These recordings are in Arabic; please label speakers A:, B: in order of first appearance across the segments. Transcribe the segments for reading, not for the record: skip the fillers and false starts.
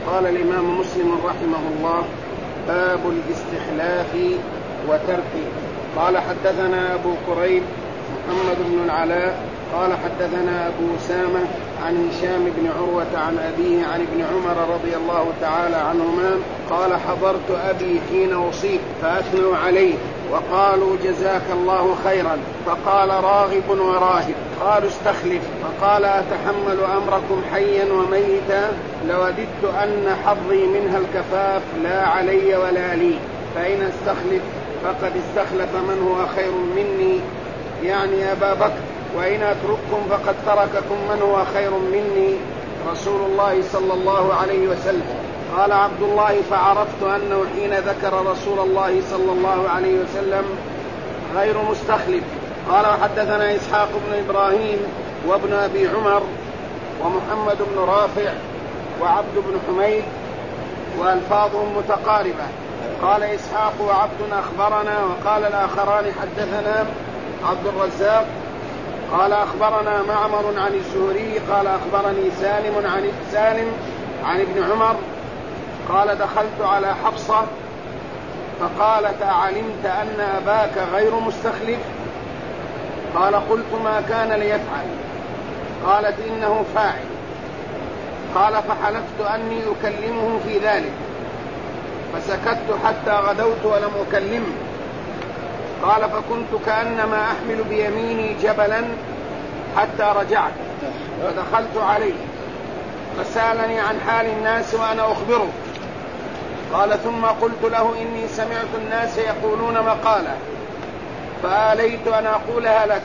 A: قال الإمام مسلم رحمه الله: باب الاستخلاف وتركه. قال: حدثنا أبو كريب محمد بن العلاء قال: حدثنا أبو أسامة عن هشام بن عروة عن أبيه عن ابن عمر رضي الله تعالى عنهما قال: حضرت أبي حين أصيب فأثنوا عليه وقالوا: جزاك الله خيرا. فقال: راغب وراهب. قالوا: استخلف. فقال: أتحمل أمركم حيا وميتا؟ لوددت أن حظي منها الكفاف لا علي ولا لي، فإن استخلف فقد استخلف من هو خير مني، يعني أبا بكر، وإن أترككم فقد ترككم من هو خير مني، رسول الله صلى الله عليه وسلم. قال عبد الله: فعرفت أنه حين ذكر رسول الله صلى الله عليه وسلم غير مستخلف. قال: وحدثنا إسحاق بن إبراهيم وابن أبي عمر ومحمد بن رافع وعبد بن حميد وألفاظهم متقاربة. قال إسحاق: وعبد أخبرنا. وقال الآخران: حدثنا عبد الرزاق قال: أخبرنا معمر عن الزهري قال: أخبرني سالم عن ابن عمر قال: دخلت على حفصة فقالت: أعلمت أن أباك غير مستخلف؟ قال: قلت: ما كان ليفعل؟ قالت: إنه فاعل. قال: فحلفت أني أكلمه في ذلك فسكت حتى غدوت ولم أكلمه. قال: فكنت كأنما أحمل بيميني جبلا حتى رجعت فدخلت عليه فسألني عن حال الناس وأنا أخبره. قال: ثم قلت له: إني سمعت الناس يقولون مقالة فآليت أن أقولها لك.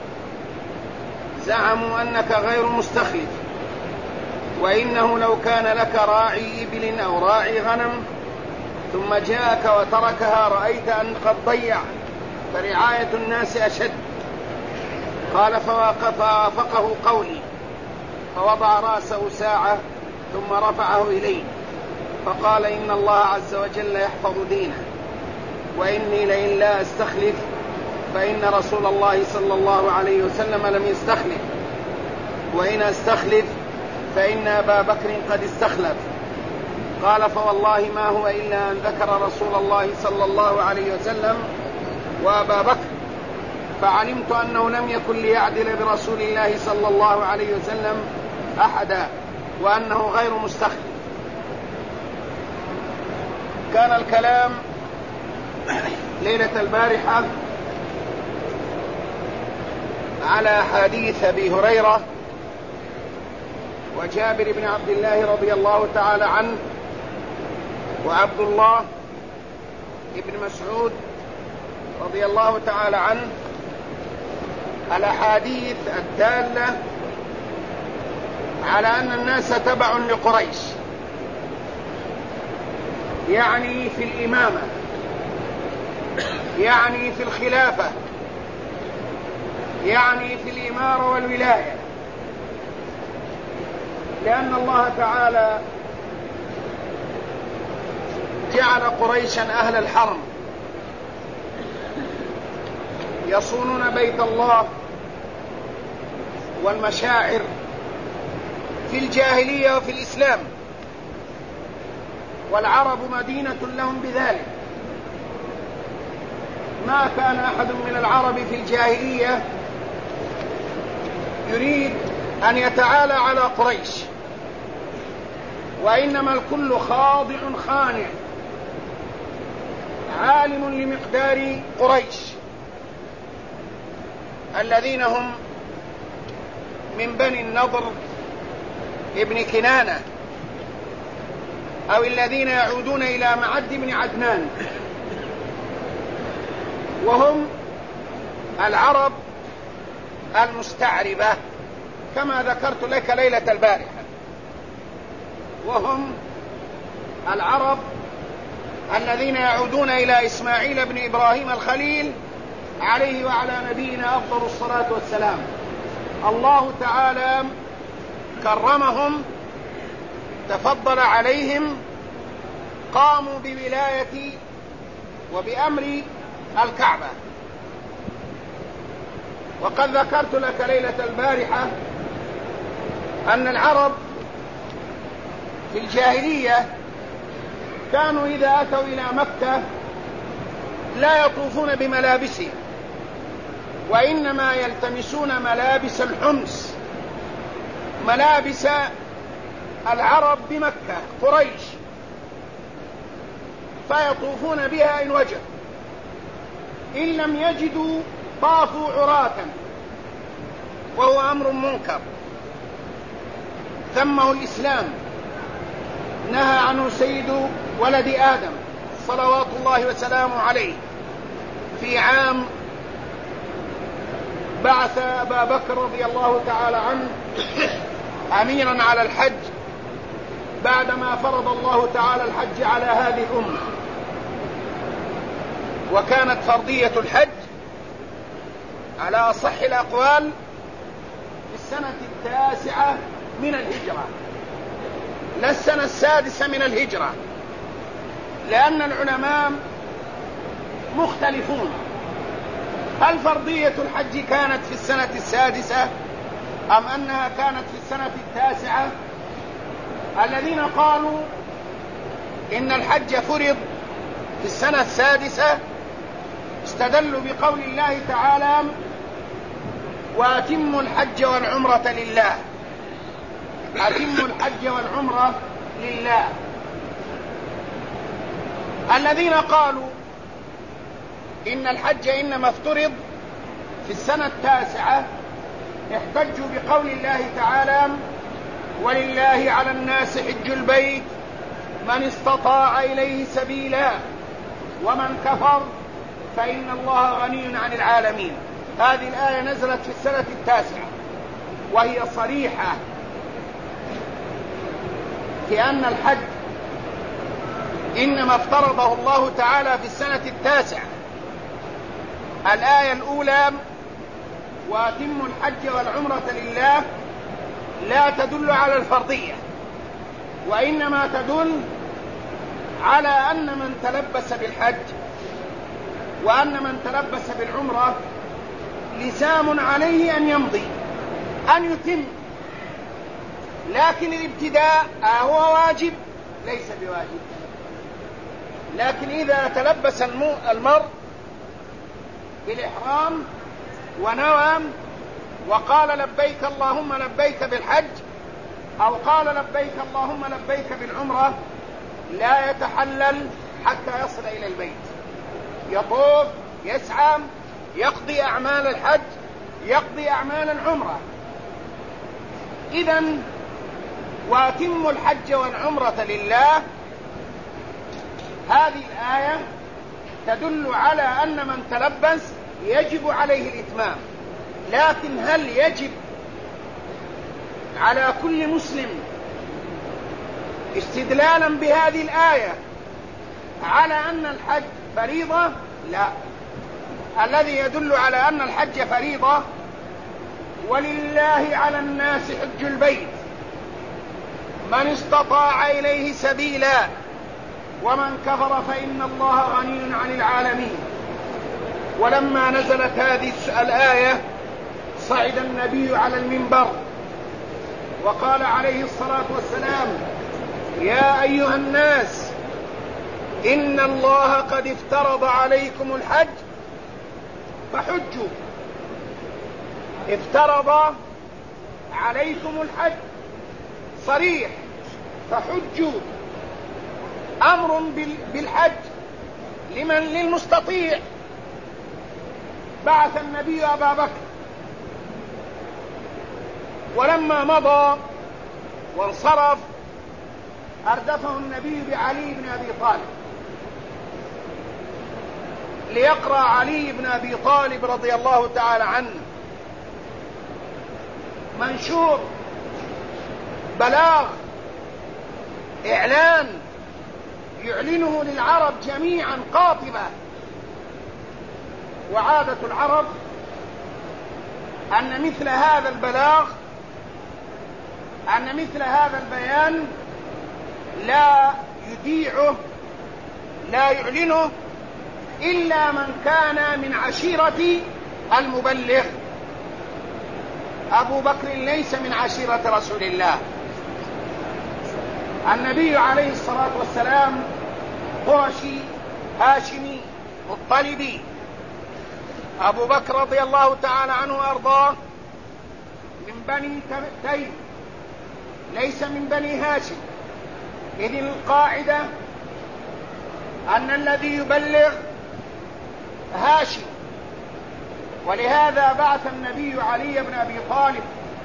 A: زعموا أنك غير مستخلف، وإنه لو كان لك راعي إبل أو راعي غنم ثم جاءك وتركها رأيت أن قد ضيع، فرعاية الناس أشد. قال: فوافقه قولي فوضع رأسه ساعة ثم رفعه إليه فقال: إن الله عز وجل يحفظ دينه، وإني لئن لا أستخلف فإن رسول الله صلى الله عليه وسلم لم يستخلف، وإن أستخلف فإن أبا بكر قد استخلف. قال: فوالله ما هو إلا أن ذكر رسول الله صلى الله عليه وسلم وأبا بكر، فعلمت أنه لم يكن ليعدل برسول الله صلى الله عليه وسلم أحدا، وأنه غير مستخلف. كان الكلام ليلة البارحة على حديث أبي هريرة وجابر بن عبد الله رضي الله تعالى عنه وعبد الله بن مسعود رضي الله تعالى عنه، الأحاديث الدالة على أن الناس تبع لقريش، يعني في الإمامة، يعني في الخلافة، يعني في الإمارة والولاية، لأن الله تعالى جعل قريشا أهل الحرم يصونون بيت الله والمشاعر في الجاهلية وفي الإسلام، والعرب مدينة لهم بذلك. ما كان أحد من العرب في الجاهلية يريد أن يتعالى على قريش، وإنما الكل خاضع خانع عالم لمقدار قريش الذين هم من بني النضر ابن كنانة، أو الذين يعودون إلى معد بن عدنان، وهم العرب المستعربة كما ذكرت لك ليلة البارحة، وهم العرب الذين يعودون إلى إسماعيل بن إبراهيم الخليل عليه وعلى نبينا أفضل الصلاة والسلام. الله تعالى كرمهم، تفضل عليهم، قاموا بولاية وبأمر الكعبة. وقد ذكرت لك ليلة البارحة أن العرب في الجاهلية كانوا إذا أتوا إلى مكة لا يطوفون بملابسهم، وإنما يلتمسون ملابس الحمص، ملابس العرب بمكة قريش، فيطوفون بها إن وجد، إن لم يجدوا طافوا عراة، وهو أمر منكر ذمه الإسلام، نهى عنه سيد ولد آدم صلوات الله وسلامه عليه في عام بعث أبا بكر رضي الله تعالى عنه أميرا على الحج بعدما فرض الله تعالى الحج على هذه الأمة، وكانت فرضية الحج على أصح الأقوال في السنة 9 من الهجرة، لا السنة 6 من الهجرة، لأن العلماء مختلفون، هل فرضية الحج كانت في السنة 6 أم أنها كانت في السنة 9؟ الذين قالوا إن الحج فرض في السنة 6 استدلوا بقول الله تعالى: وأتموا الحج والعمرة لله. أتموا الحج والعمرة لله. الذين قالوا إن الحج إنما افترض في السنة 9 احتجوا بقول الله تعالى: ولله على الناس حج البيت من استطاع إليه سبيلا ومن كفر فإن الله غني عن العالمين. هذه الآية نزلت في السنة 9، وهي صريحة في أن الحج إنما افترضه الله تعالى في السنة 9. الآية الأولى: وأتموا الحج والعمرة لله، لا تدل على الفرضية، وإنما تدل على أن من تلبس بالحج وأن من تلبس بالعمرة لزام عليه أن يمضي، أن يتم، لكن الابتداء هو واجب ليس بواجب. لكن إذا تلبس المرء بالإحرام ونوى وقال لبيك اللهم لبيك بالحج، أو قال لبيك اللهم لبيك بالعمرة، لا يتحلل حتى يصل إلى البيت، يطوف، يسعى، يقضي أعمال الحج، يقضي أعمال العمرة. إذن وأتموا الحج والعمرة لله، هذه الآية تدل على أن من تلبس يجب عليه الإتمام. لكن هل يجب على كل مسلم استدلالا بهذه الآية على أن الحج فريضة؟ لا. الذي يدل على أن الحج فريضة: ولله على الناس حج البيت من استطاع إليه سبيلا ومن كفر فإن الله غني عن العالمين. ولما نزلت هذه الآية صعد النبي على المنبر وقال عليه الصلاة والسلام: يا أيها الناس إن الله قد افترض عليكم الحج فحجوا. افترض عليكم الحج صريح، فحجوا أمر بالحج لمن؟ للمستطيع. بعث النبي أبا بكر، ولما مضى وانصرف أردفه النبي بعلي بن أبي طالب ليقرأ علي بن أبي طالب رضي الله تعالى عنه منشور بلاغ إعلان يعلنه للعرب جميعا قاطبة. وعادة العرب أن مثل هذا البلاغ، أن مثل هذا البيان لا يذيعه، لا يعلنه إلا من كان من عشيرة المبلغ. أبو بكر ليس من عشيرة رسول الله، النبي عليه الصلاة والسلام قرشي هاشمي مطلبي، أبو بكر رضي الله تعالى عنه وأرضاه من بني تيم ليس من بني هاشم، إذ القاعدة أن الذي يبلغ هاشم، ولهذا بعث النبي علي بن أبي طالب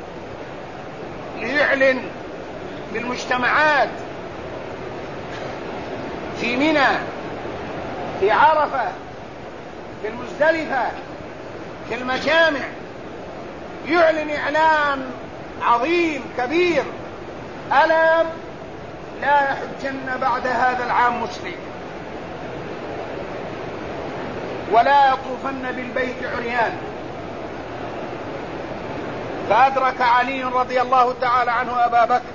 A: ليعلن بالمجتمعات في منى، في عرفة، في المزدلفة، في المجامع، يعلن إعلان عظيم كبير: ألا لا يحجن بعد هذا العام مشرك، ولا يطوفن بالبيت عريان. فأدرك علي رضي الله تعالى عنه أبا بكر،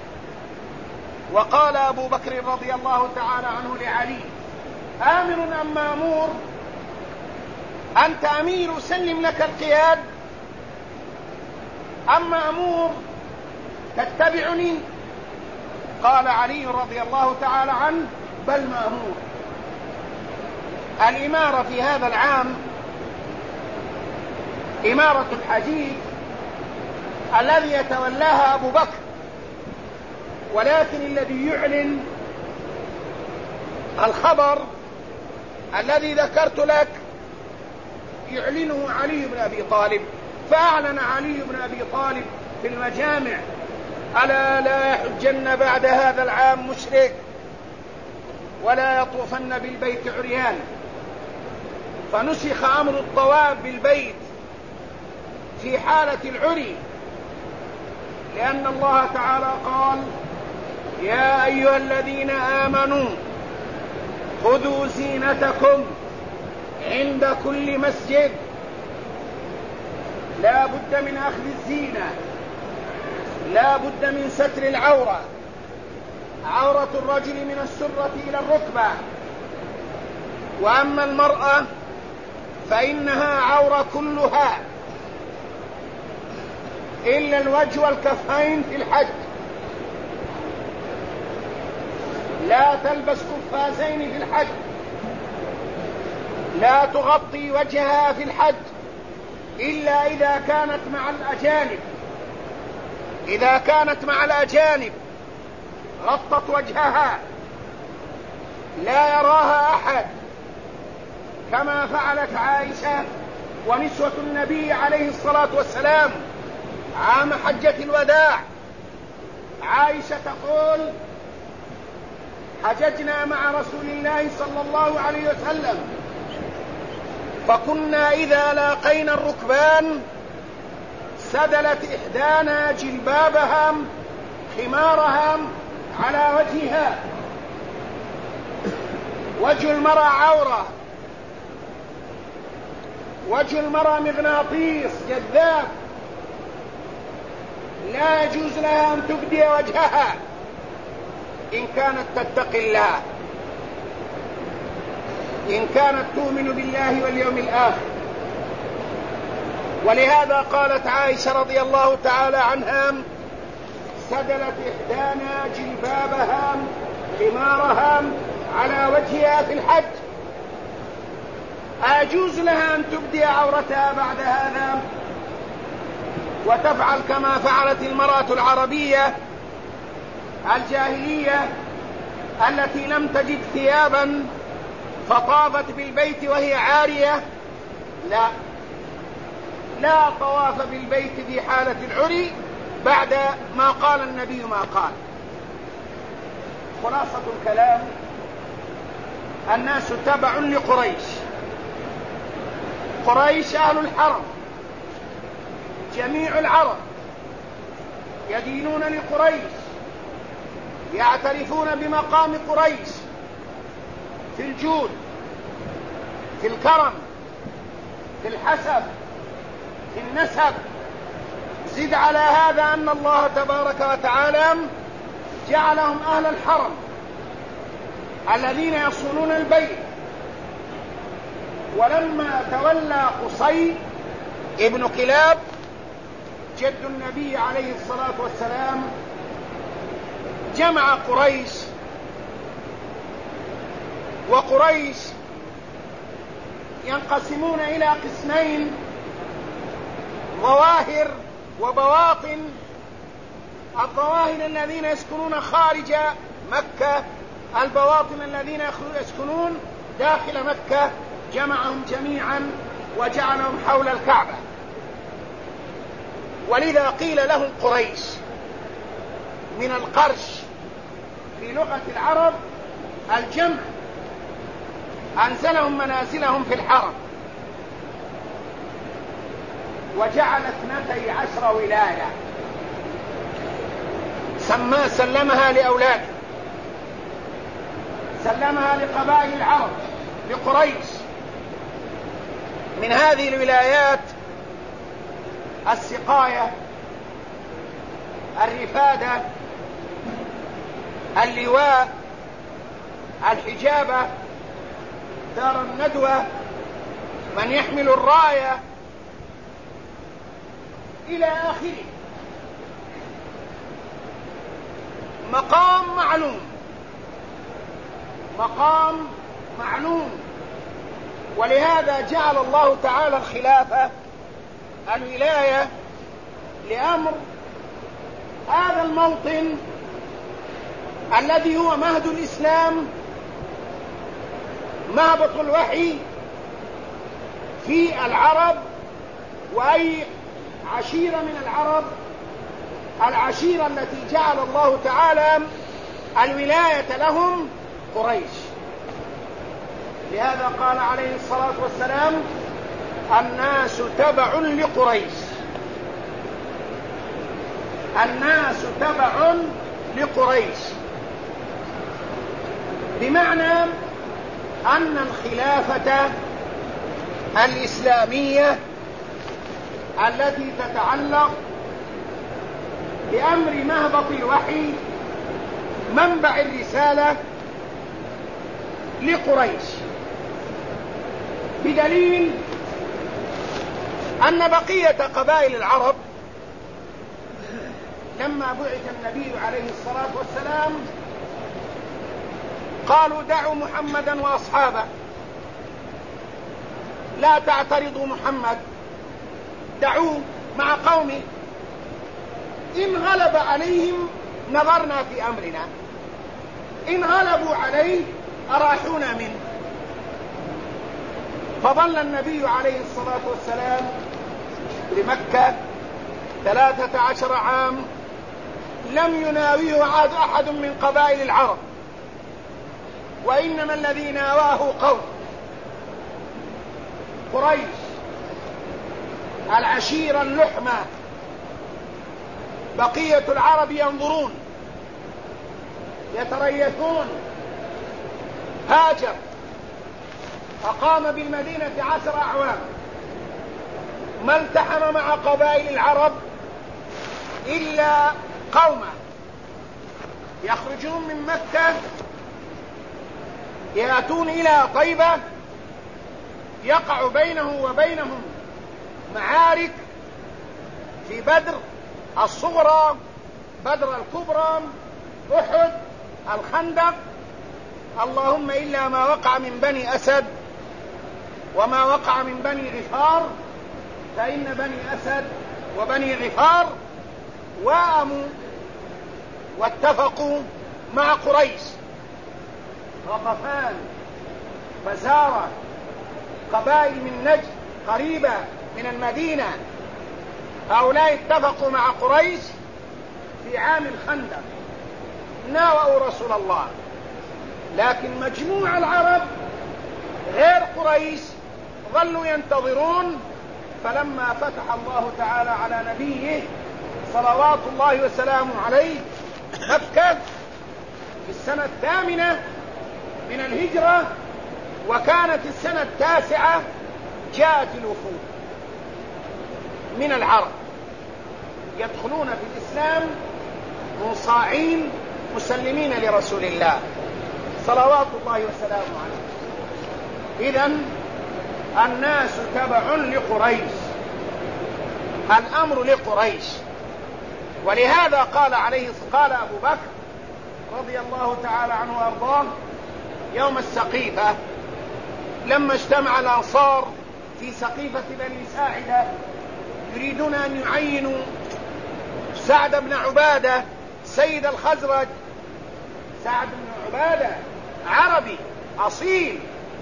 A: وقال أبو بكر رضي الله تعالى عنه لعلي: آمر أم مأمور؟ أنت أمير سلم لك القياد، أم مأمور تتبعني؟ قال علي رضي الله تعالى عنه: بل مأمور. الإمارة في هذا العام إمارة الحجيج الذي يتولاها أبو بكر، ولكن الذي يعلن الخبر الذي ذكرت لك يعلنه علي بن أبي طالب. فأعلن علي بن أبي طالب في المجامع: ألا لا يحجن بعد هذا العام مشرك، ولا يطوفن بالبيت عريان. فنسخ أمر الطواف بالبيت في حالة العري، لأن الله تعالى قال: يا أيها الذين آمنوا خذوا زينتكم عند كل مسجد. لا بد من أخذ الزينة، لا بد من ستر العورة، عورة الرجل من السرة إلى الركبة، وأما المرأة فإنها عورة كلها إلا الوجه والكفين في الحج. لا تلبس قفازين في الحج، لا تغطي وجهها في الحج إلا إذا كانت مع الأجانب. إذا كانت مع الأجانب غطت وجهها لا يراها أحد، كما فعلت عائشة ونسوة النبي عليه الصلاة والسلام عام حجة الوداع. عائشة تقول: حججنا مع رسول الله صلى الله عليه وسلم، فكنا إذا لاقينا الركبان سدلت إحدانا جلبابها خمارها على وجهها. وجه المرأة عورة، وجه المرأة مغناطيس جذاب، لا يجوز لها أن تبدي وجهها إن كانت تتقي الله، إن كانت تؤمن بالله واليوم الآخر. ولهذا قالت عائشة رضي الله تعالى عنها: سدلت إحدانا جلبابها خمارها على وجهها في الحج. أيجوز لها أن تبدي عورتها بعد هذا وتفعل كما فعلت المرأة العربية الجاهلية التي لم تجد ثيابا فطافت بالبيت وهي عارية؟ لا، لا طواف بالبيت في حالة العري بعد ما قال النبي ما قال. خلاصة الكلام: الناس تبع لقريش، قريش أهل الحرم، جميع العرب يدينون لقريش، يعترفون بمقام قريش في الجود، في الكرم، في الحسب، في النسب. زد على هذا أن الله تبارك وتعالى جعلهم أهل الحرم الذين يصونون البيت. ولما تولى قصي ابن كلاب جد النبي عليه الصلاة والسلام، جمع قريش، وقريش ينقسمون إلى قسمين: ظواهر وبواطن. الظواهر الذين يسكنون خارج مكة، البواطن الذين يسكنون داخل مكة. جمعهم جميعا وجعلهم حول الكعبة، ولذا قيل لهم قريش من القرش في لغة العرب الجمع. أنزلهم منازلهم في الحرم، وجعل 12 ولاية سلمها لأولاده، سلمها لقبائل العرب لقريش. من هذه الولايات السقاية، الرفادة، اللواء، الحجابة، دار الندوة، من يحمل الراية، إلى آخره. مقام معلوم، مقام معلوم. ولهذا جعل الله تعالى الخلافة، الولاية، لأمر هذا الموطن الذي هو مهد الإسلام، مهبط الوحي في العرب. وأي عشيرة من العرب، العشيرة التي جعل الله تعالى الولاية لهم قريش. لهذا قال عليه الصلاة والسلام: الناس تبع لقريش، الناس تبع لقريش، بمعنى أن الخلافة الإسلامية التي تتعلق بأمر مهبط الوحي، منبع الرسالة، لقريش، بدليل أن بقية قبائل العرب لما بعث النبي عليه الصلاة والسلام قالوا: دعوا محمدا وأصحابه، لا تعترضوا محمد، دعوه مع قومه، إن غلب عليهم نظرنا في أمرنا، إن غلبوا عليه أراحونا منه. فظل النبي عليه الصلاة والسلام لمكة 13 عام لم يناويه أحد من قبائل العرب، وإنما الذي ناواه قوم قريش، العشيرة اللحمة. بقية العرب ينظرون، يتريثون. هاجر أقام بالمدينة 10 أعوام، ما التحم مع قبائل العرب إلا قوما يخرجون من مكة يأتون إلى طيبة، يقع بينه وبينهم معارك في بدر الصغرى، بدر الكبرى، أحد، الخندق، اللهم إلا ما وقع من بني أسد وما وقع من بني غفار، فإن بني أسد وبني غفار واموا واتفقوا مع قريش. غطفان، فزارة، قبائل من نجد قريبة من المدينة، هؤلاء اتفقوا مع قريش في عام الخندق، ناووا رسول الله. لكن مجموع العرب غير قريش ظلوا ينتظرون. فلما فتح الله تعالى على نبيه صلوات الله وسلامه عليه مكة في السنة 8 من الهجرة، وكانت السنة 9، جاءت الوفود من العرب يدخلون في الإسلام منصاعين مسلمين لرسول الله صلوات الله وسلامه عليه. إذن الناس تبع لقريش، الأمر لقريش. ولهذا قال أبو بكر رضي الله تعالى عنه وأرضاه يوم السقيفة لما اجتمع الأنصار في سقيفة بني ساعدة يريدون أن يعينوا سعد بن عبادة سيد الخزرج. سعد بن عبادة عربي أصيل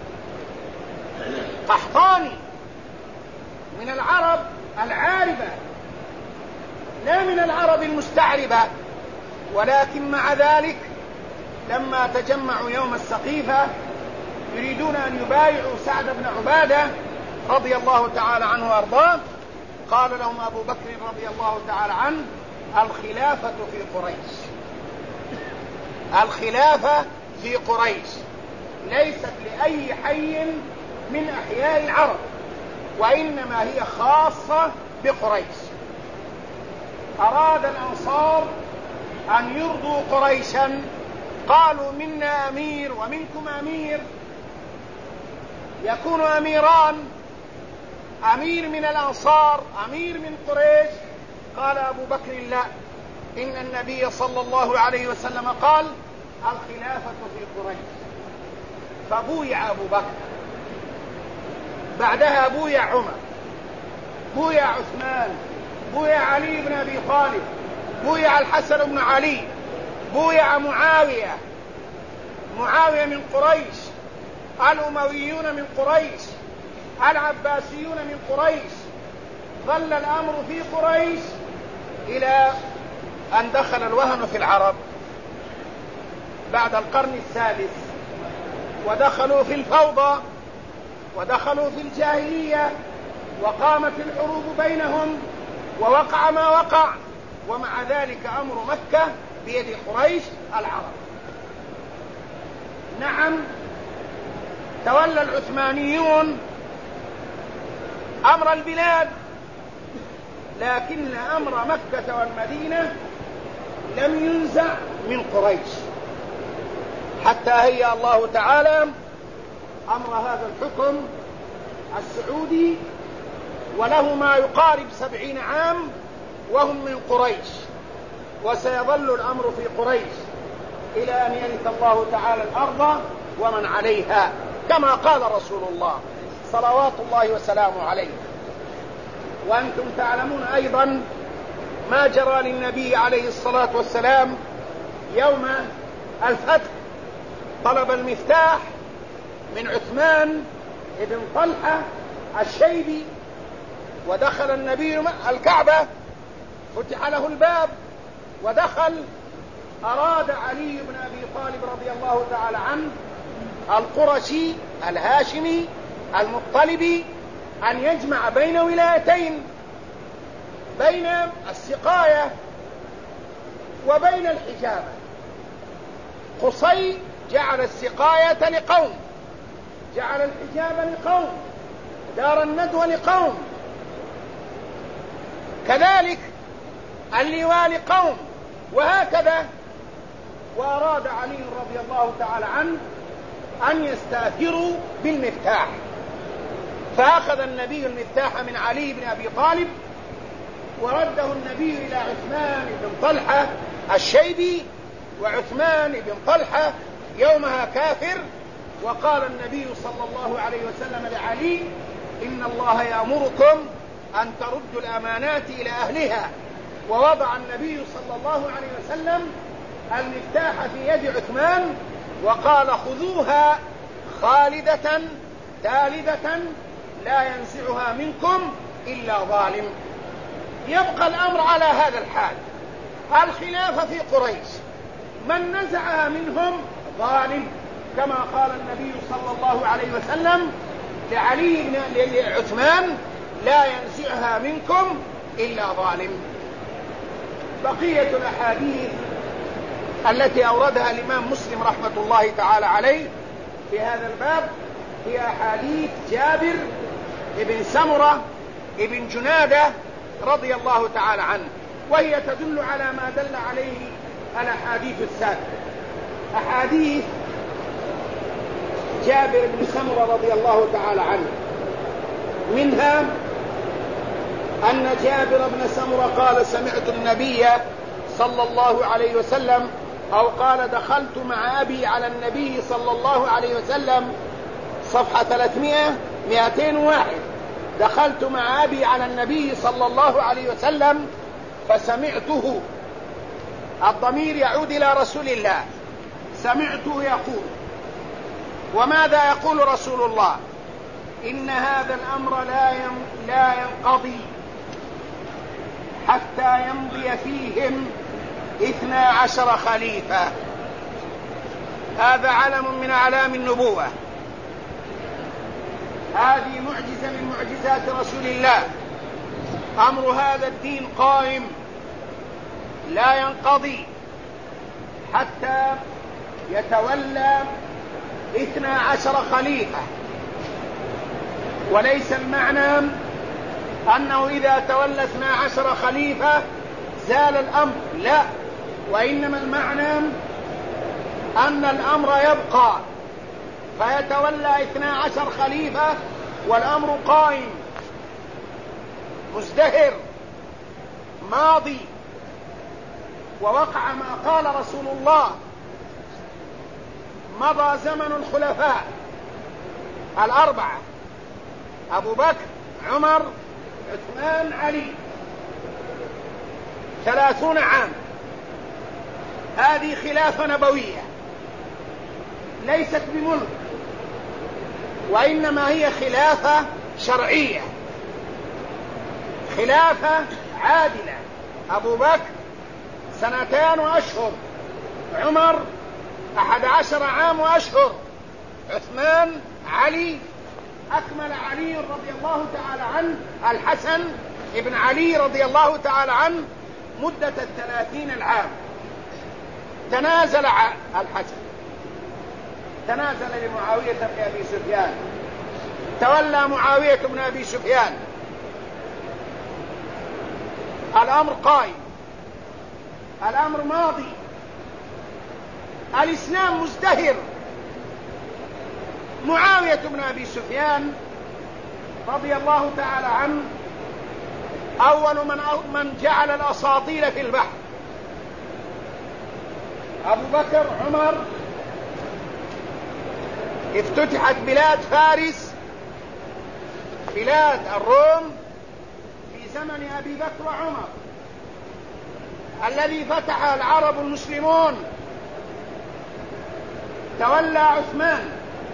A: قحطاني من العرب العاربة لا من العرب المستعربة، ولكن مع ذلك لما تجمعوا يوم السقيفة يريدون أن يبايعوا سعد بن عبادة رضي الله تعالى عنه وأرضاه، قال لهم أبو بكر رضي الله تعالى عنه: الخلافة في قريش، الخلافة في قريش ليست لأي حي من أحياء العرب، وإنما هي خاصة بقريش. أراد الأنصار أن يرضوا قريشا، قالوا: منا أمير ومنكم أمير، يكون أميران، أمير من الأنصار أمير من قريش. قال أبو بكر: لا، إن النبي صلى الله عليه وسلم قال: الخلافة في قريش. فبويع أبو بكر، بعدها بويع عمر، بويع عثمان، بويع علي بن أبي طالب، بويع الحسن بن علي، بويع معاوية من قريش، الأمويون من قريش، العباسيون من قريش. ظل الأمر في قريش إلى أن دخل الوهن في العرب بعد القرن السادس، ودخلوا في الفوضى ودخلوا في الجاهلية، وقامت الحروب بينهم ووقع ما وقع، ومع ذلك أمر مكة بيد قريش العرب. نعم، تولى العثمانيون أمر البلاد، لكن أمر مكة والمدينة لم ينزع من قريش، حتى هيأ الله تعالى أمر هذا الحكم السعودي، وله ما يقارب 70 عام وهم من قريش، وسيظل الأمر في قريش إلى أن يرث الله تعالى الأرض ومن عليها، كما قال رسول الله صلوات الله وسلامه عليه. وأنتم تعلمون أيضا ما جرى للنبي عليه الصلاة والسلام يوم الفتح. طلب المفتاح من عثمان بن طلحة الشيبي، ودخل النبي الكعبة، فتح له الباب ودخل. أراد علي بن أبي طالب رضي الله تعالى عنه القرشي الهاشمي المطلبي أن يجمع بين ولايتين، بين السقاية وبين الحجابة. قصي جعل السقاية لقوم، جعل الحجابة لقوم، دار الندوة لقوم، كذلك اللواء لقوم، وهكذا. وأراد علي رضي الله تعالى عنه أن يستأثروا بالمفتاح، فأخذ النبي المفتاح من علي بن أبي طالب ورده النبي إلى عثمان بن طلحة الشيبي، وعثمان بن طلحة يومها كافر. وقال النبي صلى الله عليه وسلم لعلي: إن الله يأمركم أن تردوا الأمانات إلى أهلها. ووضع النبي صلى الله عليه وسلم المفتاح في يد عثمان وقال: خذوها خالدة تالدة لا ينزعها منكم إلا ظالم. يبقى الأمر على هذا الحال، الخلافة في قريش، من نزعها منهم ظالم، كما قال النبي صلى الله عليه وسلم لعثمان: لا ينزعها منكم إلا ظالم. بقية الأحاديث التي أوردها الإمام مسلم رحمة الله تعالى عليه في هذا الباب هي أحاديث جابر ابن سمرة ابن جنادة رضي الله تعالى عنه، وهي تدل على ما دل عليه الأحاديث السابقة. أحاديث جابر بن سمرة رضي الله تعالى عنه، منها أن جابر بن سمرة قال: سمعت النبي صلى الله عليه وسلم أو قال دخلت مع أبي على النبي صلى الله عليه وسلم، صفحة 201. دخلت مع أبي على النبي صلى الله عليه وسلم فسمعته، الضمير يعود إلى رسول الله، سمعته يقول. وماذا يقول رسول الله؟ إن هذا الأمر لا ينقضي حتى يمضي فيهم 12 خليفة. هذا علم من أعلام النبوة، هذه معجزة من معجزات رسول الله. أمر هذا الدين قائم لا ينقضي حتى يتولى 12 خليفة. وليس المعنى أنه إذا تولى 12 خليفة زال الأمر، لا، وإنما المعنى أن الأمر يبقى فيتولى 12 خليفة والأمر قائم مزدهر ماضي. ووقع ما قال رسول الله: مضى زمن الخلفاء الأربعة، أبو بكر، عمر، عثمان، علي، 30 عام. هذه خلافة نبوية ليست بملك، وإنما هي خلافة شرعية، خلافة عادلة. أبو بكر 2 وأشهر، عمر 11 عام وأشهر، عثمان، علي، أكمل علي رضي الله تعالى عنه، الحسن ابن علي رضي الله تعالى عنه مدة 30 العام. تنازل الحسن، تنازل لمعاوية بن أبي سفيان، تولى معاوية بن أبي سفيان. الأمر قائم، الأمر ماضي، الإسلام مزدهر. معاوية بن أبي سفيان رضي الله تعالى عنه أول من جعل الأساطيل في البحر. أبو بكر، عمر، افتتحت بلاد فارس، بلاد الروم في زمن أبي بكر وعمر. الذي فتح العرب المسلمون تولى عثمان.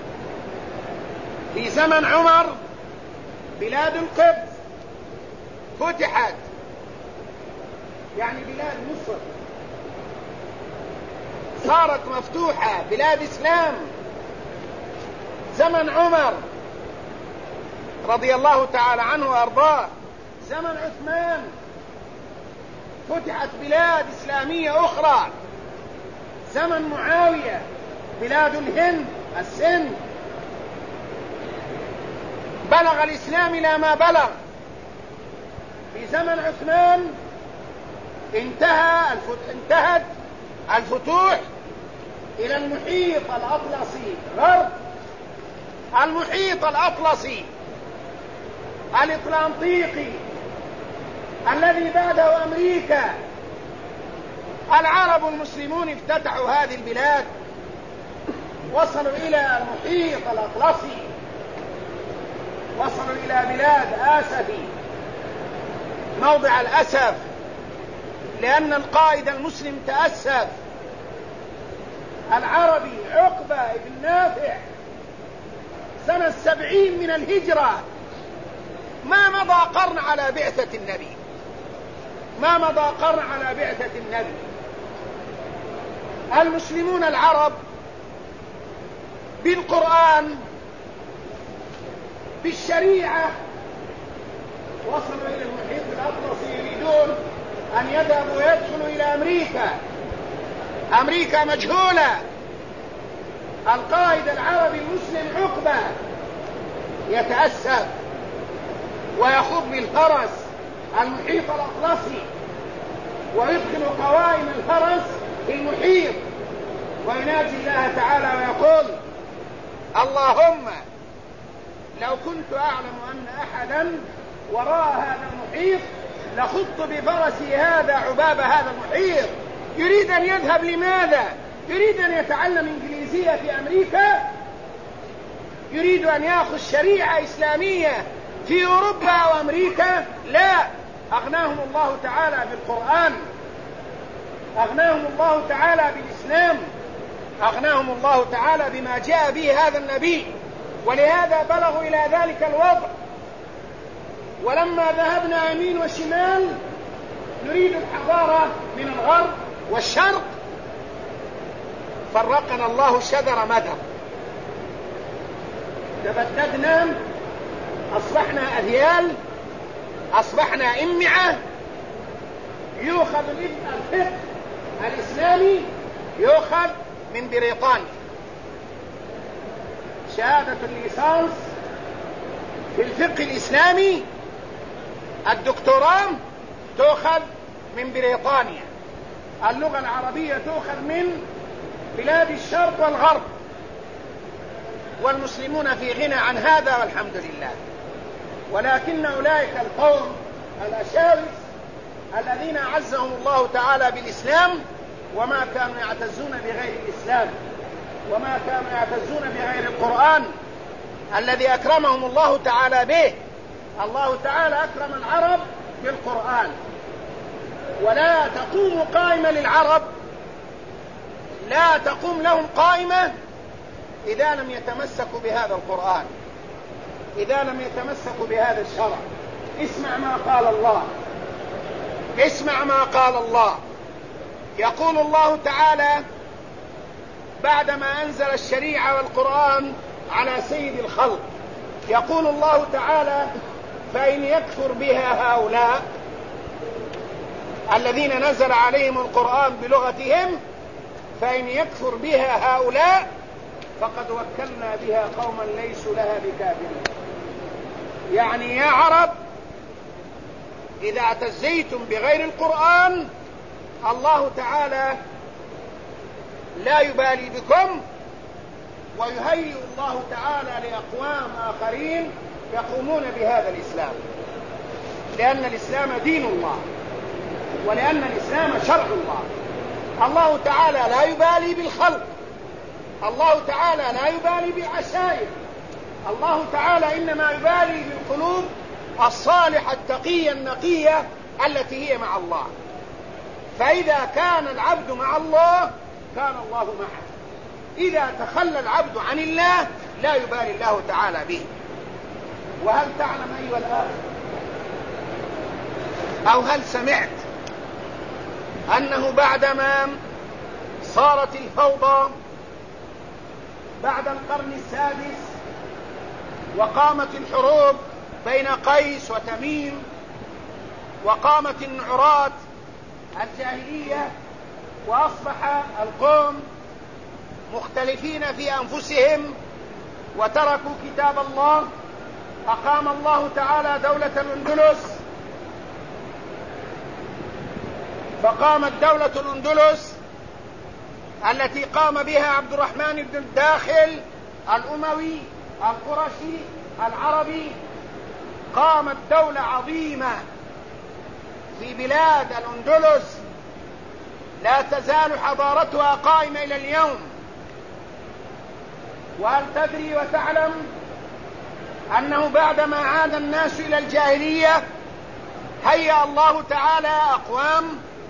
A: في زمن عمر بلاد القبط فتحت، يعني بلاد مصر صارت مفتوحة، بلاد إسلام. زمن عمر رضي الله تعالى عنه وأرضاه. زمن عثمان فتحت بلاد إسلامية أخرى. زمن معاوية بلاد الهند، السند، بلغ الإسلام إلى ما بلغ. في زمن عثمان انتهت الفتوح إلى المحيط الأطلسي، غرب المحيط الأطلسي الإطلنطيقي الذي بعده أمريكا. العرب المسلمون افتتحوا هذه البلاد، وصلوا إلى المحيط الأطلسي، وصلوا إلى بلاد آسفي، موضع الأسف، لأن القائد المسلم تأسف. العربي عقبة بن نافع سنة 70 من الهجرة، ما مضى قرن على بعثة النبي، ما مضى قرن على بعثة النبي. المسلمون العرب بالقرآن بالشريعة وصلوا إلى المحيط الأطلسي، يريدون أن يذهبوا ويدخلوا إلى أمريكا. أمريكا مجهولة. القائد العربي المسلم عقبة يتأسف ويخوض بالفرس المحيط الأطلسي، ويدخل قوائم الفرس في المحيط، ويناجي الله تعالى ويقول: اللهم لو كنت أعلم أن أحدا وراء هذا المحيط لخضت بفرسي هذا عباب هذا المحيط يريد أن يذهب لماذا؟ يريد أن يتعلم إنجليزية في أمريكا؟ يريد أن يأخذ شريعة إسلامية في أوروبا وأمريكا؟ لا، أغناهم الله تعالى بالقرآن، أغناهم الله تعالى بالإسلام، أغناهم الله تعالى بما جاء به هذا النبي، ولهذا بلغوا إلى ذلك الوضع. ولما ذهبنا يمين وشمال نريد الحضارة من الغرب والشرق، فرقنا الله شذر مدر، تبددنا، أصبحنا أذيال، أصبحنا إمعة. يؤخذ الفقه الإسلامي يؤخذ من بريطانيا، شهادة الليسانس في الفقه الإسلامي، الدكتوراه تؤخذ من بريطانيا، اللغة العربية تؤخذ من بلاد الشرق والغرب، والمسلمون في غنى عن هذا والحمد لله. ولكن أولئك القوم الأشاوس الذين أعزهم الله تعالى بالإسلام وما كانوا يعتزون بغير الإسلام، وما كانوا يعتزون بغير القرآن الذي أكرمهم الله تعالى به. الله تعالى أكرم العرب بالقرآن، ولا تقوم قائمة للعرب، لا تقوم لهم قائمة إذا لم يتمسكوا بهذا القرآن، إذا لم يتمسكوا بهذا الشرع. اسمع ما قال الله، اسمع ما قال الله. يقول الله تعالى بعدما أنزل الشريعة والقرآن على سيد الخلق، يقول الله تعالى: فإن يكفر بها هؤلاء الذين نزل عليهم القرآن بلغتهم، فإن يكفر بها هؤلاء فقد وكلنا بها قوما ليسوا لها بكافرين. يعني يا عرب إذا اعتزيتم بغير القرآن الله تعالى لا يبالي بكم، ويهيئ الله تعالى لأقوام آخرين يقومون بهذا الإسلام، لأن الإسلام دين الله، ولأن الإسلام شرع الله. الله تعالى لا يبالي بالخلق، الله تعالى لا يبالي بالعشائر، الله تعالى إنما يبالي بالقلوب الصالحة التقية النقية التي هي مع الله. فإذا كان العبد مع الله كان الله معه، إذا تخلى العبد عن الله لا يبالي الله تعالى به. وهل تعلم أيها الأخ أو هل سمعت أنه بعدما صارت الفوضى بعد القرن السادس وقامت الحروب بين قيس وتميم وقامت النعرات الجاهلية وأصبح القوم مختلفين في أنفسهم وتركوا كتاب الله، أقام الله تعالى دولة الأندلس، فقامت دولة الأندلس التي قام بها عبد الرحمن بن الداخل الأموي القرشي العربي. قامت دولة عظيمة في بلاد الأندلس لا تزال حضارتها قائمة إلى اليوم. وهل تدري وتعلم أنه بعدما عاد الناس إلى الجاهلية هيأ الله تعالى أقوام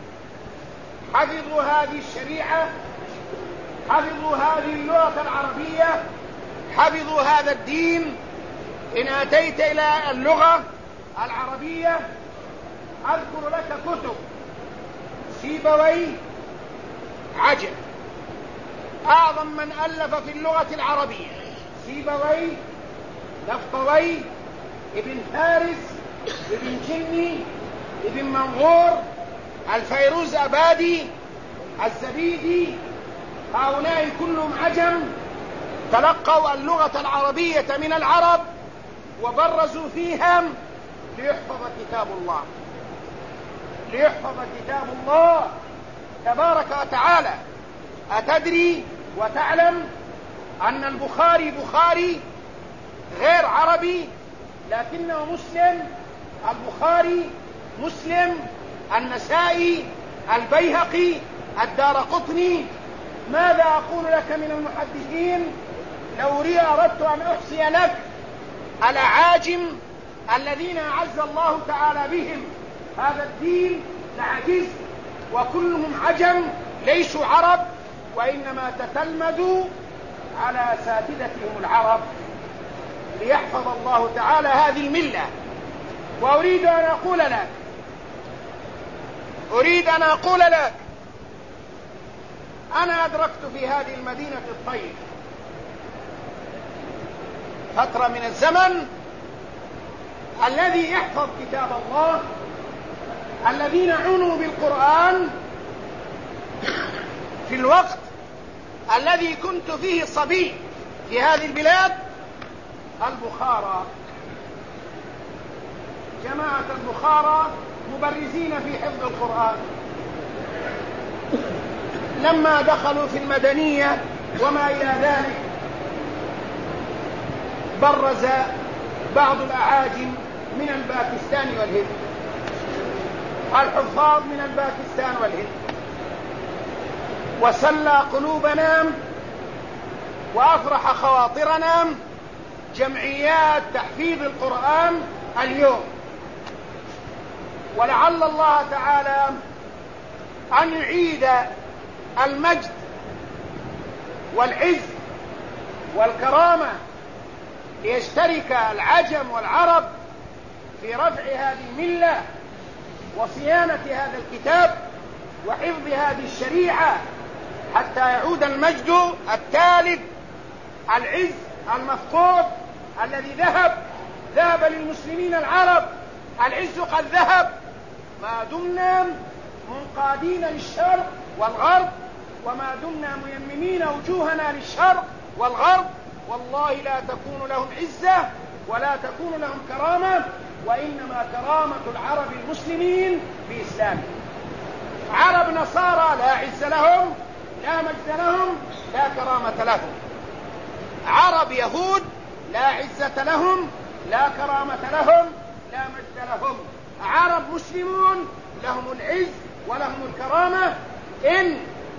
A: حفظوا هذه الشريعة، حفظوا هذه اللغة العربية، حفظوا هذا الدين. إن أتيت إلى اللغة العربية أذكر لك كتب سيبوي عجب، أعظم من ألف في اللغة العربية، سيبوي، لفطوي، ابن فارس، ابن جني، ابن منظور، الفيروز أبادي، الزبيدي، هؤلاء كلهم عجم تلقوا اللغة العربية من العرب وبرزوا فيها ليحفظ كتاب الله، ليحفظ كتاب الله تبارك وتعالى. أتدري وتعلم أن البخاري بخاري غير عربي لكنه مسلم؟ البخاري مسلم، النسائي، البيهقي، الدارقطني: ماذا أقول لك من المحدثين لو أردت أن أحصي لك الأعاجم الذين أعز الله تعالى بهم هذا الدين لعجز، وكلهم عجم ليسوا عرب، وإنما تتلمذوا على أساتذتهم العرب ليحفظ الله تعالى هذه الملة. وأريد أن أقول لك أنا أدركت في هذه المدينة الطيبة فترة من الزمن الذي يحفظ كتاب الله، الذين عنوا بالقرآن في الوقت الذي كنت فيه صبي في هذه البلاد، البخارى. جماعة البخارى مبرزين في حفظ القرآن، لما دخلوا في المدنية وما إلى ذلك برز بعض الأعاجم من الباكستان والهند، الحفاظ من الباكستان والهند، وسلى قلوبنا وأفرح خواطرنا جمعيات تحفيظ القرآن اليوم. ولعل الله تعالى أن يعيد المجد والعز والكرامة ليشترك العجم والعرب في رفع هذه الملة وصيانة هذا الكتاب وحفظ هذه الشريعة، حتى يعود المجد الثالث، العز المفقود الذي ذهب للمسلمين العرب. العز قد ذهب ما دمنا منقادين للشرق والغرب، وما دمنا ميممين وجوهنا للشرق والغرب، والله لا تكون لهم عزة ولا تكون لهم كرامة، وإنما كرامة العرب المسلمين بإسلامهم. عرب نصارى لا عز لهم، لا مجد لهم، لا كرامة لهم. عرب يهود لا عزة لهم، لا كرامة لهم، لا مجد لهم. عرب مسلمون لهم العز ولهم الكرامة إن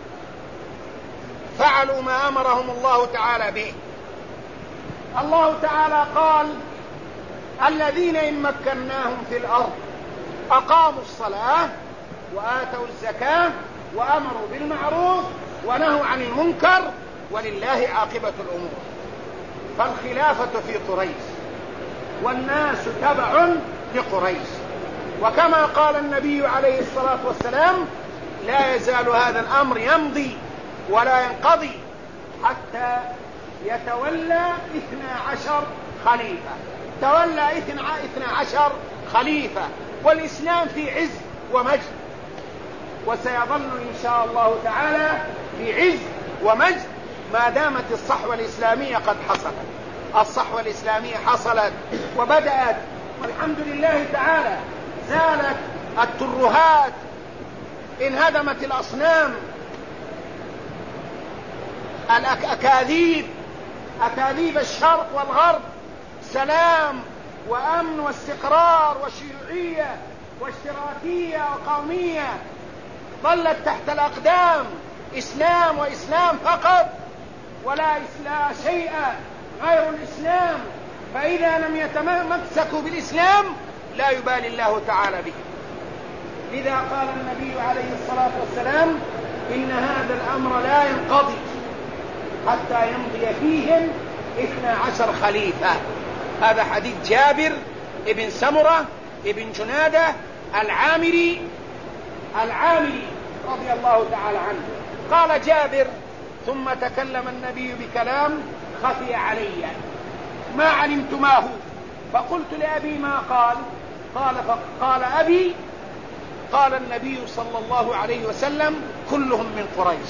A: فعلوا ما أمرهم الله تعالى به. الله تعالى قال: الذين إن مكناهم في الأرض أقاموا الصلاة وآتوا الزكاة وأمروا بالمعروف ونهوا عن المنكر ولله عاقبة الأمور. فالخلافة في قريش والناس تبع لقريش، وكما قال النبي عليه الصلاة والسلام: لا يزال هذا الأمر يمضي ولا ينقضي حتى يتولى 12 خليفة. تولى 12 خليفة، والإسلام في عز ومجد، وسيظل إن شاء الله تعالى في عز ومجد ما دامت الصحوة الإسلامية قد حصلت. الصحوة الإسلامية حصلت وبدأت، والحمد لله تعالى زالت الترهات، انهدمت الأصنام، أكاذيب الشرق والغرب، سلام وأمن واستقرار وشيوعية واشتراكية وقومية ظلت تحت الأقدام. إسلام وإسلام فقط، ولا شيء غير الإسلام. فإذا لم يتمسكوا بالإسلام لا يبالي الله تعالى به. لذا قال النبي عليه الصلاة والسلام: إن هذا الأمر لا ينقضي حتى يمضي فيهم 12 خليفة. هذا حديث جابر ابن سمرة ابن جنادة العامري رضي الله تعالى عنه. قال جابر: ثم تكلم النبي بكلام خفي علي ما علمت ما هو، فقلت لأبي: ما قال؟ قال أبي: قال النبي صلى الله عليه وسلم: كلهم من قريش.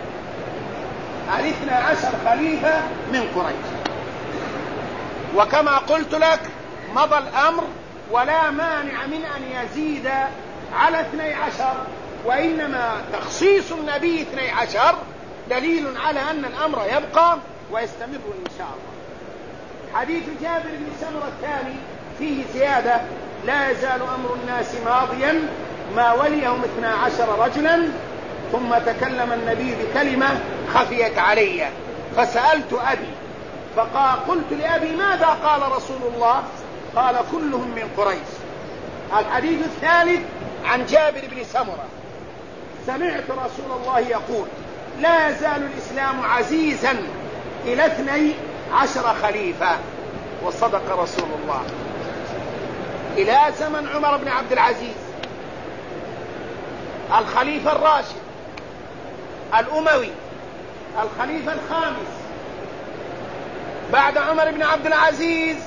A: 12 خليفة من قريش. وكما قلت لك مضى الأمر ولا مانع من أن يزيد على 12، وإنما تخصيص النبي 12 دليل على أن الأمر يبقى ويستمر إن شاء الله. حديث جابر بن سمرة الثاني فيه زيادة: لا يزال أمر الناس ماضيا ما وليهم 12 رجلا ثم تكلم النبي بكلمة خفيت علي فسألت أبي فقلت لأبي ماذا قال رسول الله؟ قال كلهم من قريش. الحديث الثالث عن جابر بن سمرة: سمعت رسول الله يقول: لا يزال الإسلام عزيزا إلى 12 خليفة. وصدق رسول الله. إلى زمن عمر بن عبد العزيز الخليفة الراشد الأموي الخليفة الخامس بعد عمر بن عبد العزيز،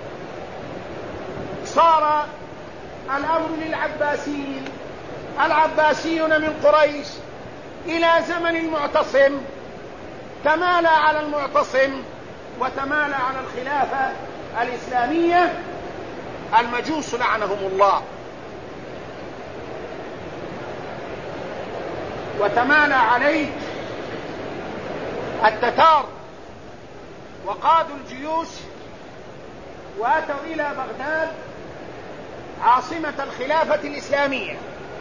A: صار الأمر للعباسيين، العباسيون من قريش، إلى زمن المعتصم تمالى على المعتصم وتمالى على الخلافة الإسلامية المجوس لعنهم الله، وتمالى عليه التتار وقادوا الجيوش وأتوا إلى بغداد عاصمة الخلافة الإسلامية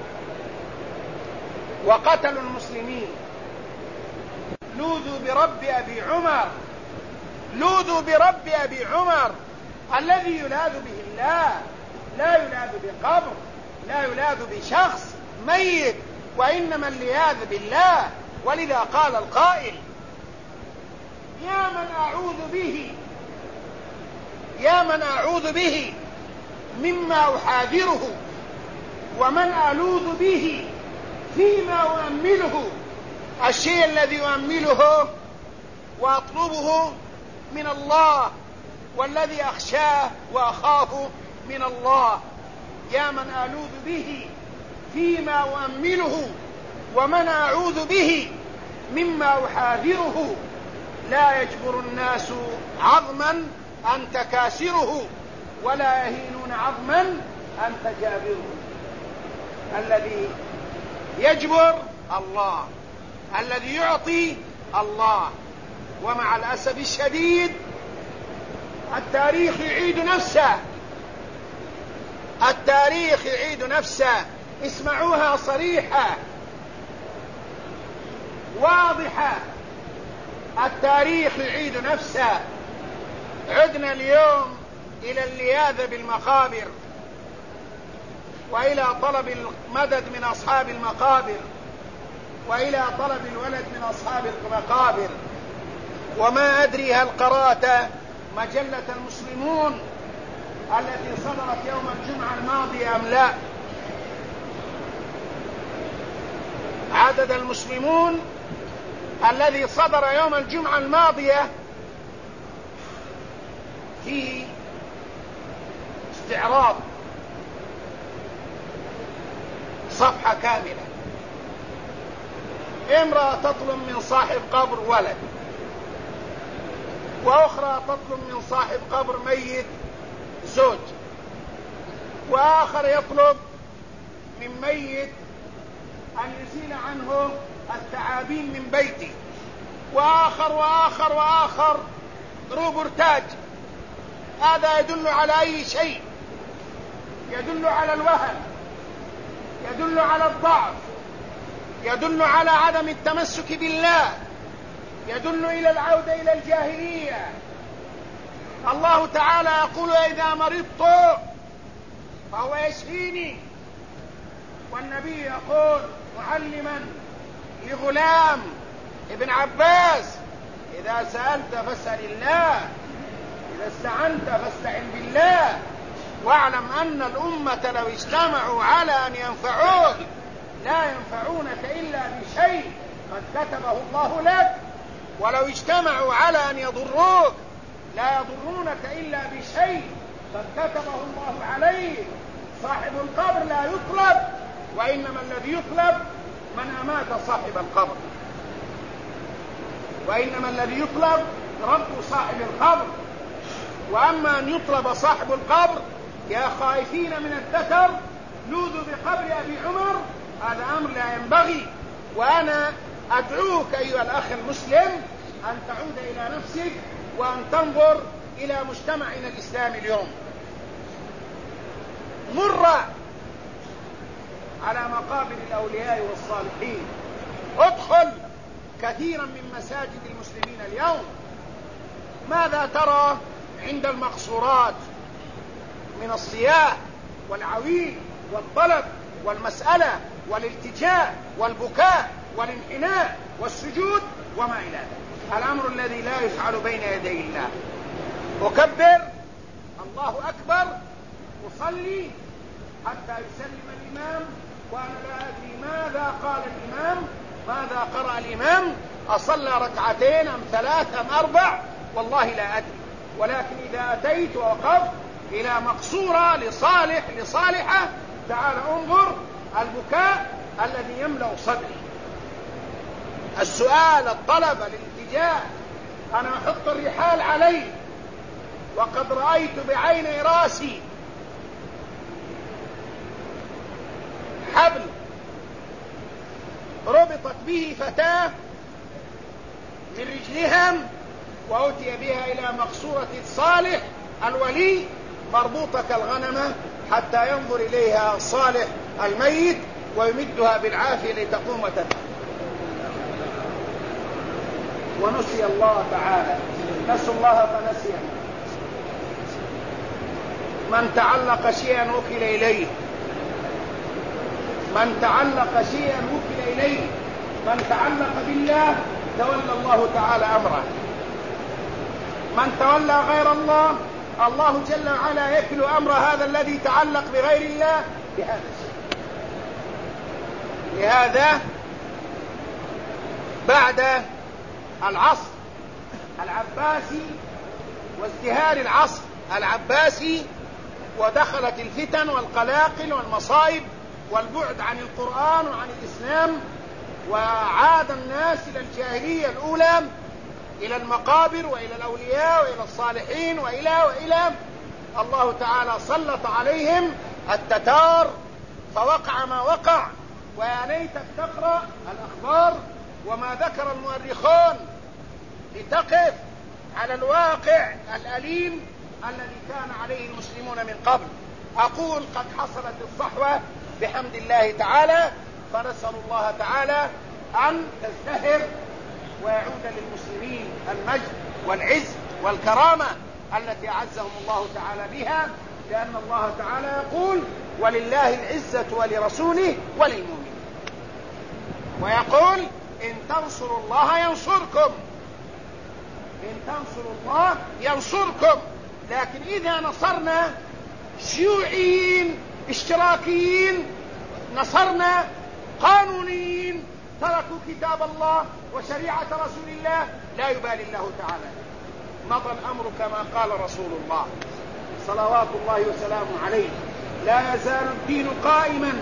A: وقتلوا المسلمين. لوذوا برب أبي عمر، لوذوا برب أبي عمر الذي يلاذ به الله، لا يلاذ بقبر، لا يلاذ بشخص ميت، وإنما اللياذ بالله. ولذا قال القائل: يا من أعوذ به، يا من أعوذ به مما أحاذره، ومن ألوذ به فيما أؤمله. الشيء الذي أؤمله وأطلبه من الله، والذي أخشاه وأخافه من الله. يا من ألوذ به فيما أؤمله، ومن أعوذ به مما أحاذره. لا يجبر الناس عظما أنت كاسره، ولا يهينون عظما أنت جابره. الذي يجبر الله، الذي يعطي الله. ومع الأسف الشديد التاريخ يعيد نفسه، التاريخ يعيد نفسه. اسمعوها صريحة واضحة، التاريخ يعيد نفسه. عدنا اليوم إلى اللياذة بالمقابر، وإلى طلب المدد من أصحاب المقابر، وإلى طلب الولد من أصحاب المقابر. وما أدري هل قرأت مجلة المسلمون التي صدرت يوم الجمعة الماضية أم لا؟ عدد المسلمون الذي صدر يوم الجمعة الماضية فيه استعراض صفحة كاملة. امرأة تطلب من صاحب قبر ولد، وأخرى تطلب من صاحب قبر ميت زوج، وآخر يطلب من ميت أن يزيل عنه الثعابين من بيته، وآخر وآخر وآخر روبورتاج. هذا يدل على أي شيء؟ يدل على الوهن، يدل على الضعف، يدل على عدم التمسك بالله، يدل إلى العودة إلى الجاهلية. الله تعالى يقول: إذا مرضت فهو يشفيني. والنبي يقول معلما لغلام ابن عباس: إذا سألت فاسأل الله، إذا استعنت فاستعن بالله، واعلم أن الأمة لو اجتمعوا على أن ينفعوك لا ينفعونك إلا بشيء قد كتبه الله لك، ولو اجتمعوا على أن يضروك لا يضرونك إلا بشيء قد كتبه الله عليك. صاحب القبر لا يطلب، وإنما الذي يطلب من أمات صاحب القبر، وإنما الذي يطلب رب صاحب القبر. وأما أن يطلب صاحب القبر: يا خائفين من التتر لوذوا بقبر أبي عمر، هذا أمر لا ينبغي. وأنا أدعوك أيها الأخ المسلم أن تعود إلى نفسك وأن تنظر إلى مجتمعنا الإسلامي اليوم. مر على مقابر الأولياء والصالحين ادخل كثيرا من مساجد المسلمين اليوم، ماذا ترى عند المقصورات من الصياح والعويل والطلب والمسألة والالتجاء والبكاء والانحناء والسجود وما إلى ذلك، الأمر الذي لا يفعل بين يدي الله. أكبر الله أكبر، أصلي حتى يسلم الإمام وأنا لا أدري ماذا قال الإمام، ماذا قرأ الإمام، أصلى ركعتين أم 3 أم 4، والله لا أدري. ولكن إذا أتيت ووقفت إلى مقصورة لصالحة، تعال انظر البكاء الذي يملأ صدري، السؤال، الطلب، الالتجاء. أنا أحط الرحال علي وقد رأيت بعيني راسي حبل ربطت به فتاة من رجلها وأتي بها إلى مقصورة صالح الولي مربوطة كالغنمة حتى ينظر إليها صالح الميت ويمدها بالعافية لتقوم وتنام. ونسي الله تعالى، نسوا الله فنسيه. من تعلق شيئا وكل إليه، من تعلق شيئا وكل إليه، من تعلق بالله تولى الله تعالى أمره، من تولى غير الله الله جل وعلا يكل أمر هذا الذي تعلق بغير الله بهذا الشيء. لهذا بعد العصر العباسي وازدهار العصر العباسي ودخلت الفتن والقلاقل والمصائب والبعد عن القرآن وعن الإسلام، وعاد الناس إلى الجاهلية الأولى، إلى المقابر وإلى الأولياء وإلى الصالحين وإلى الله تعالى سلط عليهم التتار فوقع ما وقع. ويا ليتك تقرأ الأخبار وما ذكر المؤرخون لتقف على الواقع الأليم الذي كان عليه المسلمون من قبل. أقول قد حصلت الصحوة بحمد الله تعالى، فنسأل الله تعالى أن تزدهر ويعود للمسلمين المجد والعز والكرامة التي أعزهم الله تعالى بها، لأن الله تعالى يقول ولله العزة ولرسوله وللمؤمنين، ويقول إن تنصروا الله ينصركم، إن تنصروا الله ينصركم. لكن إذا نصرنا شيوعيين اشتراكيين، نصرنا قانونيين تركوا كتاب الله وشريعة رسول الله، لا يبالي الله تعالى، مضى الأمر كما قال رسول الله صلوات الله وسلامه عليه: لا يزال الدين قائما،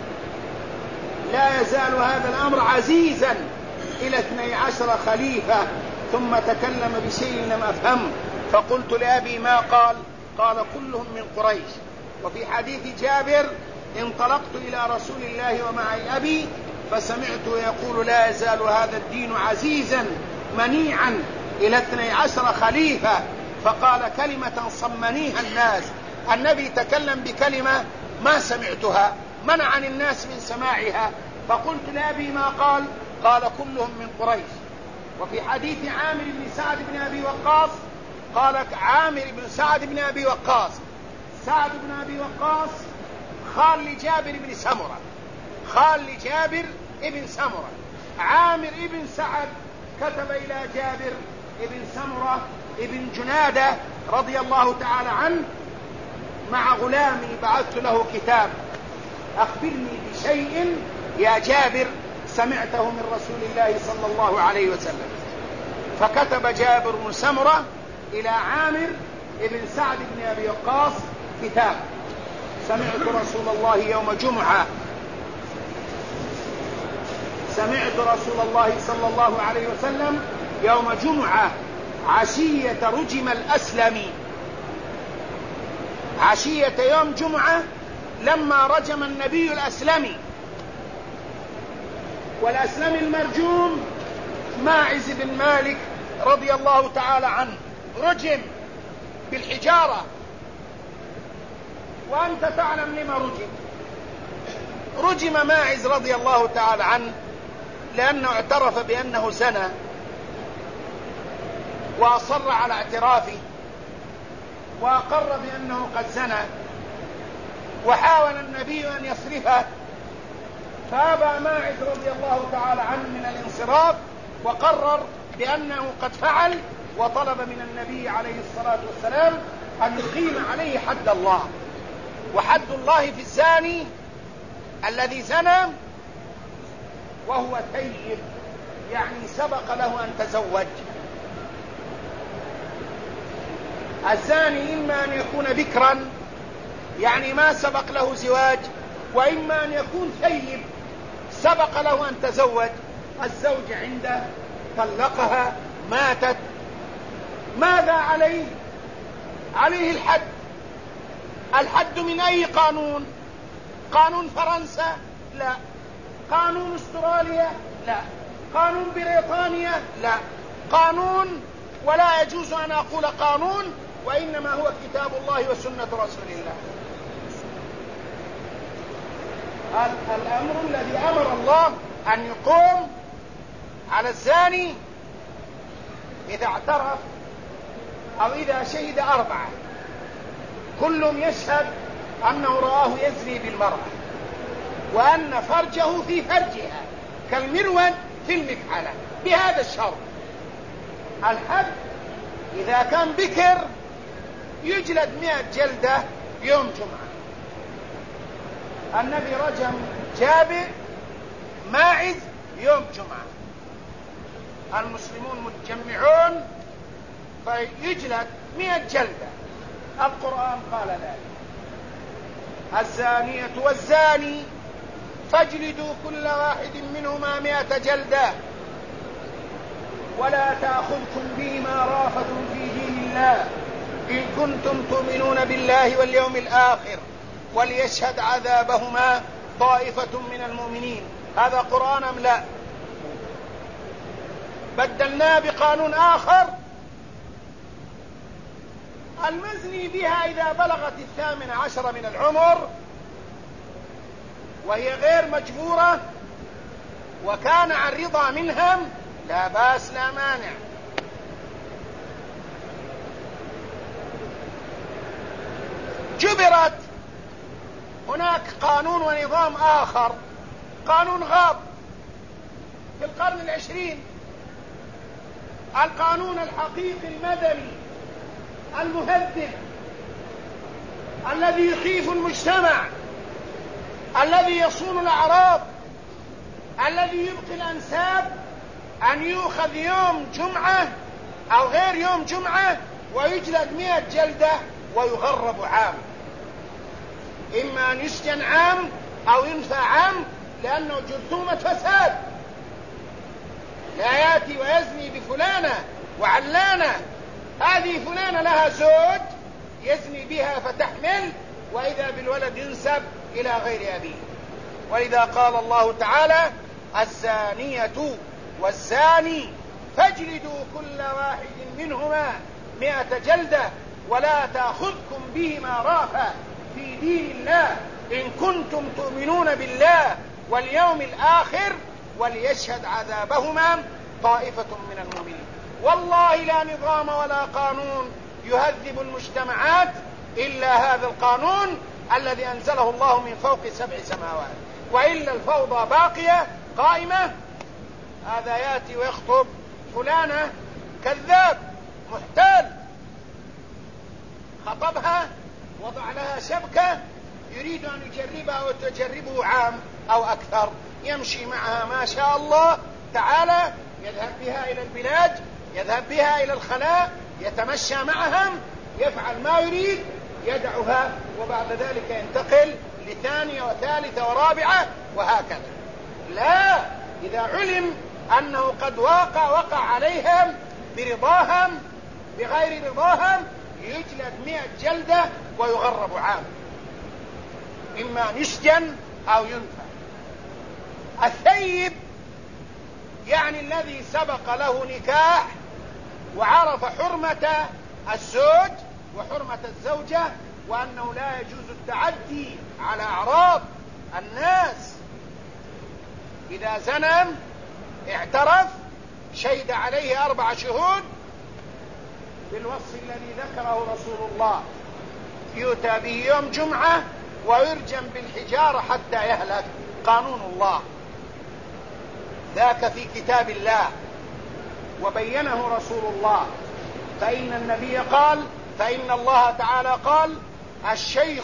A: لا يزال هذا الأمر عزيزا إلى 12 خليفة. ثم تكلم بشيء لم أفهم فقلت لأبي ما قال؟ قال كلهم من قريش. وفي حديث جابر: انطلقت إلى رسول الله ومعي أبي فسمعته يقول لا يزال هذا الدين عزيزا منيعا إلى 12 خليفة، فقال كلمة صمنيها الناس. النبي تكلم بكلمة ما سمعتها، منع الناس من سماعها. فقلت لأبي ما قال؟ قال كلهم من قريش. وفي حديث عامر بن سعد بن أبي وقاص قال عامر بن سعد بن أبي وقاص، سعد بن أبي وقاص خال لجابر بن سمرة، خال لجابر ابن سمرة. عامر ابن سعد كتب إلى جابر ابن سمرة ابن جنادة رضي الله تعالى عنه: مع غلامي بعثت له كتاب، أخبرني بشيء يا جابر سمعته من رسول الله صلى الله عليه وسلم. فكتب جابر بن سمرة إلى عامر ابن سعد بن أبي وقاص كتاب: سمعت رسول الله يوم جمعة، سمعت رسول الله صلى الله عليه وسلم يوم جمعة عشية رجم الأسلمي، عشية يوم جمعة لما رجم النبي الأسلمي. والأسلمي المرجوم ماعز بن مالك رضي الله تعالى عنه، رجم بالحجارة. وأنت تعلم لما رجم. رجم ماعز رضي الله تعالى عنه
B: لأنه اعترف بأنه زنى وأصر على اعترافه وأقر بأنه قد زنى، وحاول النبي أن يصرفه فأبى ماعز رضي الله تعالى عنه من الانصراف، وقرر بأنه قد فعل، وطلب من النبي عليه الصلاة والسلام أن يقيم عليه حد الله. وحد الله في الزاني الذي زنى وهو ثيب، يعني سبق له أن تزوج. الزاني إما أن يكون بكرا يعني ما سبق له زواج، وإما أن يكون ثيب سبق له أن تزوج. الزوج عنده طلقها ماتت، ماذا عليه؟ عليه الحد. الحد من أي قانون؟ قانون فرنسا؟ لا. قانون استراليا؟ لا. قانون بريطانيا؟ لا. قانون، ولا يجوز أن أقول قانون، وإنما هو كتاب الله وسنة رسول الله. الأمر الذي أمر الله أن يقوم على الزاني إذا اعترف أو إذا شهد 4 كلهم يشهد أنه رآه يزني بالمرأة، وأن فرجه في فرجها كالمرود في المفعلة، بهذا الشرط. الحد إذا كان بكر يجلد 100 جلدة يوم جمعة. النبي رجم جابر ماعز يوم جمعة، المسلمون متجمعون فيجلد 100 جلدة. القرآن قال ذلك: الزانية والزاني فاجلدوا كل واحد منهما 100 جلدة ولا تأخذكم بهما رأفة في دين الله إن كنتم تؤمنون بالله واليوم الآخر وليشهد عذابهما طائفة من المؤمنين. هذا قرآن أم لا؟ بدلناه بقانون آخر: المزني بها إذا بلغت 18 من العمر وهي غير مجبورة وكان عن رضا منهم لا بأس لا مانع. جبرت، هناك قانون ونظام آخر، قانون غاب في القرن 20، القانون الحقيقي المدني المهذب الذي يخيف المجتمع، الذي يصون الأعراض، الذي يبقي الأنساب، أن يؤخذ يوم جمعة أو غير يوم جمعة ويجلد 100 جلدة ويغرب عام، إما أن يسجن عام أو ينفى عام، لأنه جرثومة فساد. لا يأتي ويزني بفلانة وعلانة، هذه فلانة لها زوج يزني بها فتحمل، وإذا بالولد ينسب إلى غير أبيه. ولذا قال الله تعالى: الزانية والزاني فاجلدوا كل واحد منهما 100 جلدة ولا تأخذكم بهما رأفة في دين الله إن كنتم تؤمنون بالله واليوم الآخر وليشهد عذابهما طائفة من المؤمنين. والله لا نظام ولا قانون يهذب المجتمعات إلا هذا القانون الذي أنزله الله من فوق 7 سماوات، وإلا الفوضى باقية قائمة. هذا يأتي ويخطب فلانة كذاب محتال، خطبها وضع لها شبكة يريد أن يجربها وتجربه عام أو أكثر، يمشي معها ما شاء الله تعالى، يذهب بها إلى البلاد، يذهب بها إلى الخلاء، يتمشى معهم، يفعل ما يريد، يدعها، وبعد ذلك ينتقل لثانية وثالثة ورابعة وهكذا. لا، إذا علم أنه قد وقع عليهم برضاهم بغير رضاهم يجلد 100 جلدة ويغرب عام، إما أن يسجن أو ينفى. الثيب يعني الذي سبق له نكاح وعرف حرمة الزوج وحرمة الزوجة، وأنه لا يجوز التعدي على أعراض الناس. إذا زنى اعترف شهد عليه 4 شهود بالوصف الذي ذكره رسول الله، يؤتى به يوم جمعة ويرجم بالحجارة حتى يهلك. قانون الله ذاك في كتاب الله وبينه رسول الله. فإن النبي قال، فإن الله تعالى قال: الشيخ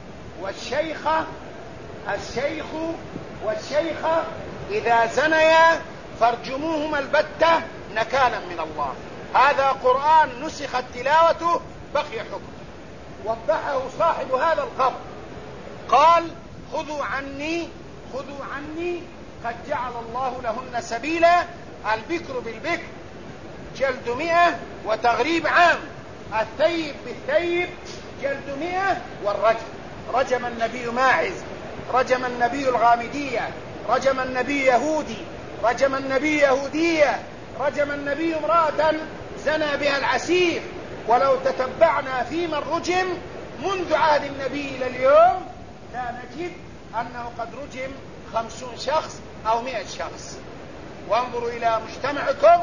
B: والشيخة إذا زنيا فارجموهما البتة نكالا من الله. هذا قرآن نسخت تلاوته بقي حكم. وضحه صاحب هذا القبر قال: خذوا عني قد جعل الله لهن سبيلا. البكر بالبكر جلد 100 وتغريب عام، الثيب بالثيب جلد 100 والرجم. رجم النبي ماعز، رجم النبي الغامدية، رجم النبي يهودي، رجم النبي يهودية، رجم النبي امرأة زنى بها العسير. ولو تتبعنا فيما الرجم منذ عهد النبي إلى اليوم لا نجد أنه قد رجم 50 شخص أو 100 شخص. وانظروا إلى مجتمعكم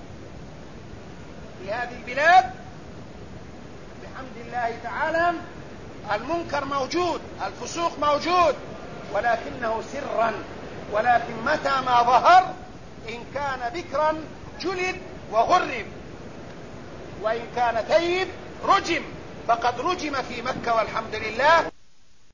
B: في هذه البلاد بحمد الله تعالى، المنكر موجود، الفسوق موجود، ولكنه سرا. ولكن متى ما ظهر إن كان بكرا جلد وغرب، وإن كان ثيب رجم. فقد رجم في مكة والحمد لله.